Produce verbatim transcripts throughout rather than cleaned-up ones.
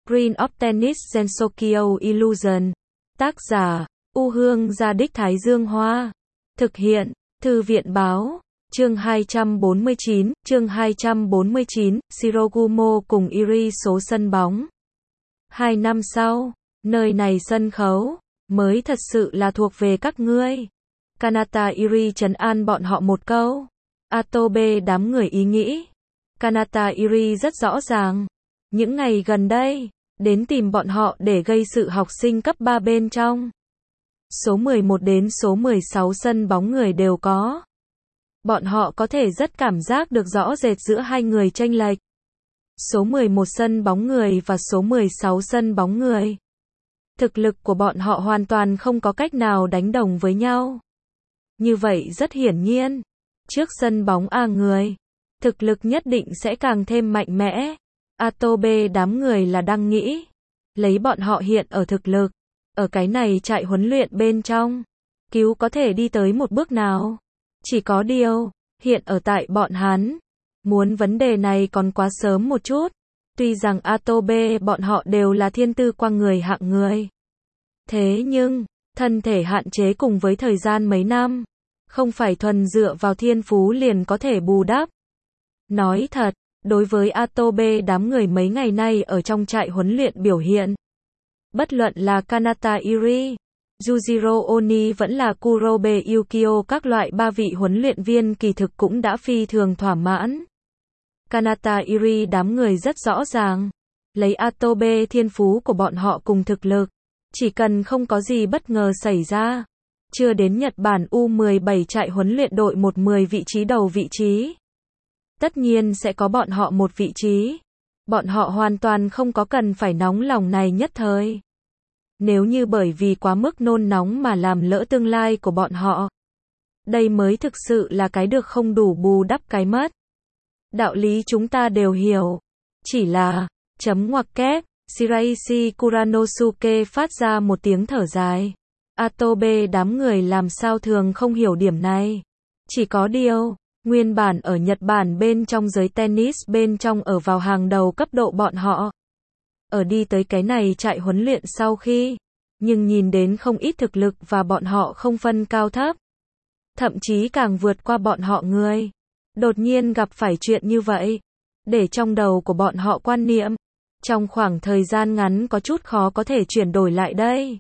Green of Tennis Gensokyo Illusion. Tác giả, U Hương Gia Đích Thái Dương Hoa. Thực hiện, Thư viện Báo. Chương hai trăm bốn mươi chín, chương hai trăm bốn mươi chín, Shirogumo cùng Iri số sân bóng. Hai năm sau, nơi này sân khấu, mới thật sự là thuộc về các ngươi. Kanata Iri trấn an bọn họ một câu. Atobe đám người ý nghĩ. Kanata Iri rất rõ ràng. Những ngày gần đây, đến tìm bọn họ để gây sự học sinh cấp ba bên trong. Số mười một đến số mười sáu sân bóng người đều có. Bọn họ có thể rất cảm giác được rõ rệt giữa hai người chênh lệch. Số mười một sân bóng người và số mười sáu sân bóng người. Thực lực của bọn họ hoàn toàn không có cách nào đánh đồng với nhau. Như vậy rất hiển nhiên, trước sân bóng A người, thực lực nhất định sẽ càng thêm mạnh mẽ. Atobe đám người là đang nghĩ, lấy bọn họ hiện ở thực lực, ở cái này trại huấn luyện bên trong, cứu có thể đi tới một bước nào. Chỉ có điều, hiện ở tại bọn hắn, muốn vấn đề này còn quá sớm một chút. Tuy rằng Atobe bọn họ đều là thiên tư quang người hạng người. Thế nhưng, thân thể hạn chế cùng với thời gian mấy năm, không phải thuần dựa vào thiên phú liền có thể bù đắp. Nói thật, đối với Atobe đám người mấy ngày nay ở trong trại huấn luyện biểu hiện, bất luận là Kanata Iri, Yujiro Oni vẫn là Kurobe Yukio, các loại ba vị huấn luyện viên kỳ thực cũng đã phi thường thỏa mãn. Kanata Iri đám người rất rõ ràng, lấy Atobe thiên phú của bọn họ cùng thực lực, chỉ cần không có gì bất ngờ xảy ra, chưa đến Nhật Bản U mười bảy trại huấn luyện đội một mười vị trí đầu vị trí. Tất nhiên sẽ có bọn họ một vị trí. Bọn họ hoàn toàn không có cần phải nóng lòng này nhất thời. Nếu như bởi vì quá mức nôn nóng mà làm lỡ tương lai của bọn họ, đây mới thực sự là cái được không đủ bù đắp cái mất. Đạo lý chúng ta đều hiểu. Chỉ là, chấm ngoặc kép, Shiraishi Kuranosuke phát ra một tiếng thở dài. Atobe đám người làm sao thường không hiểu điểm này. Chỉ có điều, nguyên bản ở Nhật Bản bên trong giới tennis bên trong ở vào hàng đầu cấp độ bọn họ. Ở đi tới cái này trại huấn luyện sau khi, nhưng nhìn đến không ít thực lực và bọn họ không phân cao thấp. Thậm chí càng vượt qua bọn họ người. Đột nhiên gặp phải chuyện như vậy. Để trong đầu của bọn họ quan niệm. Trong khoảng thời gian ngắn có chút khó có thể chuyển đổi lại đây.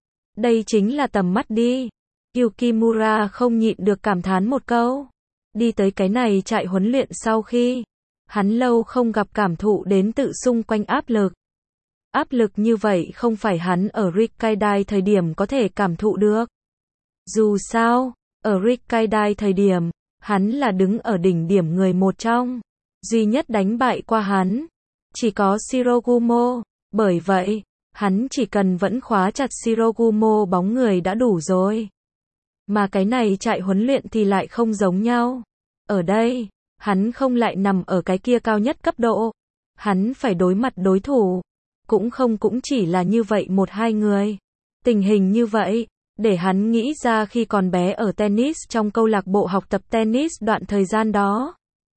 Đây chính là tầm mắt đi. Yukimura không nhịn được cảm thán một câu. Đi tới cái này trại huấn luyện sau khi, hắn lâu không gặp cảm thụ đến tự xung quanh áp lực. Áp lực như vậy không phải hắn ở Rikkaidai thời điểm có thể cảm thụ được. Dù sao, ở Rikkaidai thời điểm, hắn là đứng ở đỉnh điểm người một trong. Duy nhất đánh bại qua hắn, chỉ có Shirogumo. Bởi vậy, hắn chỉ cần vẫn khóa chặt Shirogumo bóng người đã đủ rồi. Mà cái này trại huấn luyện thì lại không giống nhau. Ở đây, hắn không lại nằm ở cái kia cao nhất cấp độ. Hắn phải đối mặt đối thủ. Cũng không cũng chỉ là như vậy một hai người. Tình hình như vậy, để hắn nghĩ ra khi còn bé ở tennis trong câu lạc bộ học tập tennis đoạn thời gian đó.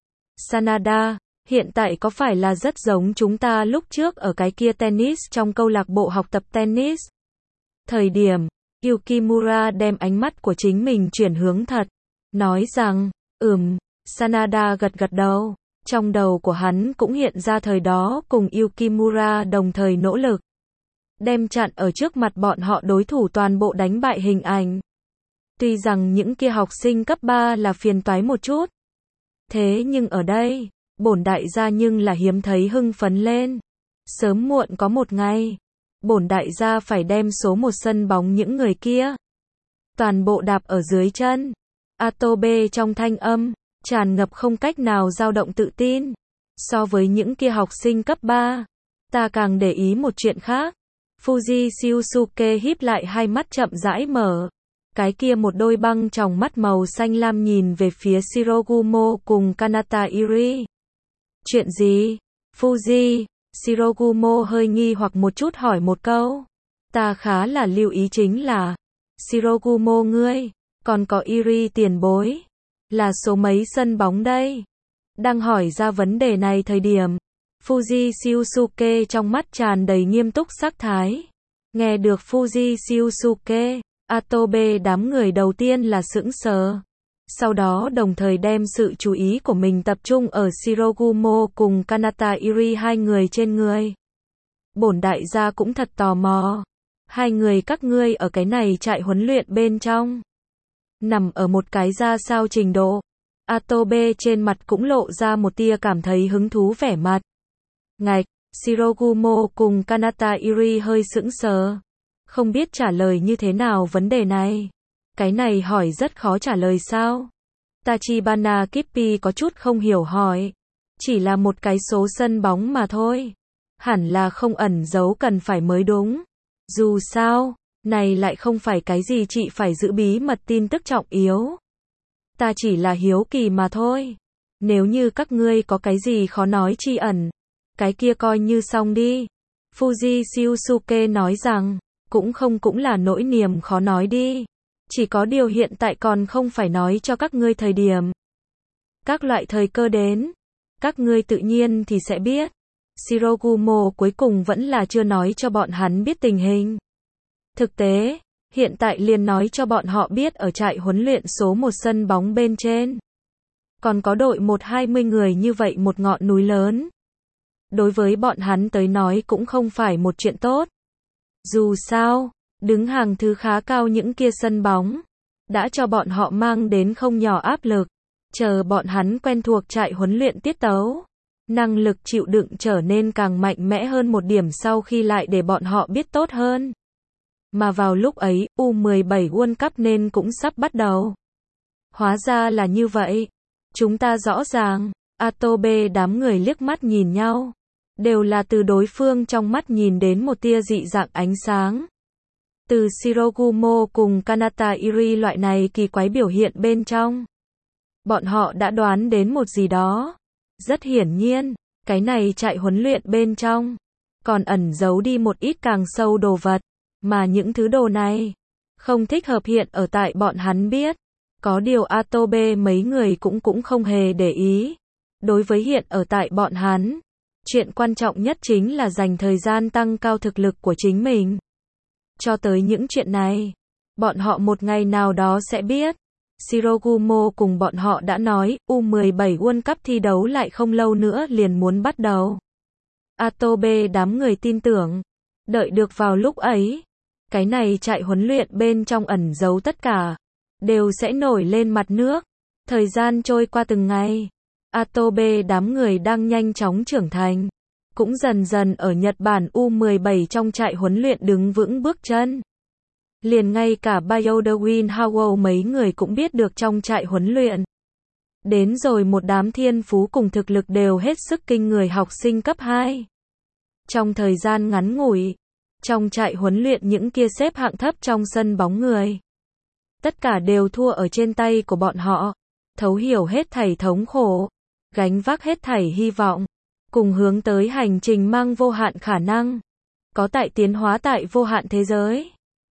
Sanada, hiện tại có phải là rất giống chúng ta lúc trước ở cái kia tennis trong câu lạc bộ học tập tennis? Thời điểm, Yukimura đem ánh mắt của chính mình chuyển hướng thật. Nói rằng, ừm, Sanada gật gật đầu. Trong đầu của hắn cũng hiện ra thời đó cùng Yukimura đồng thời nỗ lực. Đem chặn ở trước mặt bọn họ đối thủ toàn bộ đánh bại hình ảnh. Tuy rằng những kia học sinh cấp ba là phiền toái một chút. Thế nhưng ở đây, bổn đại gia nhưng là hiếm thấy hưng phấn lên. Sớm muộn có một ngày, bổn đại gia phải đem số một sân bóng những người kia toàn bộ đạp ở dưới chân. Atobe trong thanh âm tràn ngập không cách nào dao động tự tin. So với những kia học sinh cấp ba, ta càng để ý một chuyện khác. Fuji Shiosuke híp lại hai mắt chậm rãi mở. Cái kia một đôi băng tròng mắt màu xanh lam nhìn về phía Shirogumo cùng Kanata Iri. Chuyện gì? Fuji, Shirogumo hơi nghi hoặc một chút hỏi một câu. Ta khá là lưu ý chính là, Shirogumo ngươi, còn có Iri tiền bối, là số mấy sân bóng đây? Đang hỏi ra vấn đề này thời điểm, Fuji Shiosuke trong mắt tràn đầy nghiêm túc sắc thái. Nghe được Fuji Shiosuke, Atobe đám người đầu tiên là sững sờ. Sau đó đồng thời đem sự chú ý của mình tập trung ở Shirogumo cùng Kanata Iri hai người trên người. Bổn đại gia cũng thật tò mò. Hai người các ngươi ở cái này trại huấn luyện bên trong. Nằm ở một cái ra sao trình độ. Atobe trên mặt cũng lộ ra một tia cảm thấy hứng thú vẻ mặt. Ngạch, Shirogumo cùng Kanata Iri hơi sững sờ. Không biết trả lời như thế nào vấn đề này. Cái này hỏi rất khó trả lời sao? Tachibana Kippi có chút không hiểu hỏi. Chỉ là một cái số sân bóng mà thôi. Hẳn là không ẩn giấu cần phải mới đúng. Dù sao, này lại không phải cái gì chị phải giữ bí mật tin tức trọng yếu. Ta chỉ là hiếu kỳ mà thôi. Nếu như các ngươi có cái gì khó nói chi ẩn, cái kia coi như xong đi. Fuji Shiosuke nói rằng, cũng không cũng là nỗi niềm khó nói đi. Chỉ có điều hiện tại còn không phải nói cho các ngươi thời điểm. Các loại thời cơ đến, các ngươi tự nhiên thì sẽ biết. Shirogumo cuối cùng vẫn là chưa nói cho bọn hắn biết tình hình. Thực tế, hiện tại liền nói cho bọn họ biết ở trại huấn luyện số một sân bóng bên trên. Còn có đội một hai mươi người như vậy một ngọn núi lớn. Đối với bọn hắn tới nói cũng không phải một chuyện tốt. Dù sao, đứng hàng thứ khá cao những kia sân bóng, đã cho bọn họ mang đến không nhỏ áp lực. Chờ bọn hắn quen thuộc trại huấn luyện tiết tấu. Năng lực chịu đựng trở nên càng mạnh mẽ hơn một điểm sau khi lại để bọn họ biết tốt hơn. Mà vào lúc ấy, U mười bảy World Cup nên cũng sắp bắt đầu. Hóa ra là như vậy. Chúng ta rõ ràng. Atobe đám người liếc mắt nhìn nhau. Đều là từ đối phương trong mắt nhìn đến một tia dị dạng ánh sáng. Từ Shirogumo cùng Kanata Iri loại này kỳ quái biểu hiện bên trong. Bọn họ đã đoán đến một gì đó. Rất hiển nhiên, cái này trại huấn luyện bên trong. Còn ẩn giấu đi một ít càng sâu đồ vật. Mà những thứ đồ này, không thích hợp hiện ở tại bọn hắn biết. Có điều Atobe mấy người cũng cũng không hề để ý. Đối với hiện ở tại bọn hắn, chuyện quan trọng nhất chính là dành thời gian tăng cao thực lực của chính mình. Cho tới những chuyện này, bọn họ một ngày nào đó sẽ biết. Shirogumo cùng bọn họ đã nói, U mười bảy World Cup thi đấu lại không lâu nữa liền muốn bắt đầu. Atobe đám người tin tưởng, đợi được vào lúc ấy, cái này trại huấn luyện bên trong ẩn giấu tất cả, đều sẽ nổi lên mặt nước. Thời gian trôi qua từng ngày, Atobe đám người đang nhanh chóng trưởng thành, cũng dần dần ở Nhật Bản U mười bảy trong trại huấn luyện đứng vững bước chân. Liền ngay cả Bioderwin Howell mấy người cũng biết được trong trại huấn luyện. Đến rồi một đám thiên phú cùng thực lực đều hết sức kinh người học sinh cấp hai. Trong thời gian ngắn ngủi, trong trại huấn luyện những kia xếp hạng thấp trong sân bóng người. Tất cả đều thua ở trên tay của bọn họ. Thấu hiểu hết thảy thống khổ. Gánh vác hết thảy hy vọng. Cùng hướng tới hành trình mang vô hạn khả năng. Có tại tiến hóa tại vô hạn thế giới.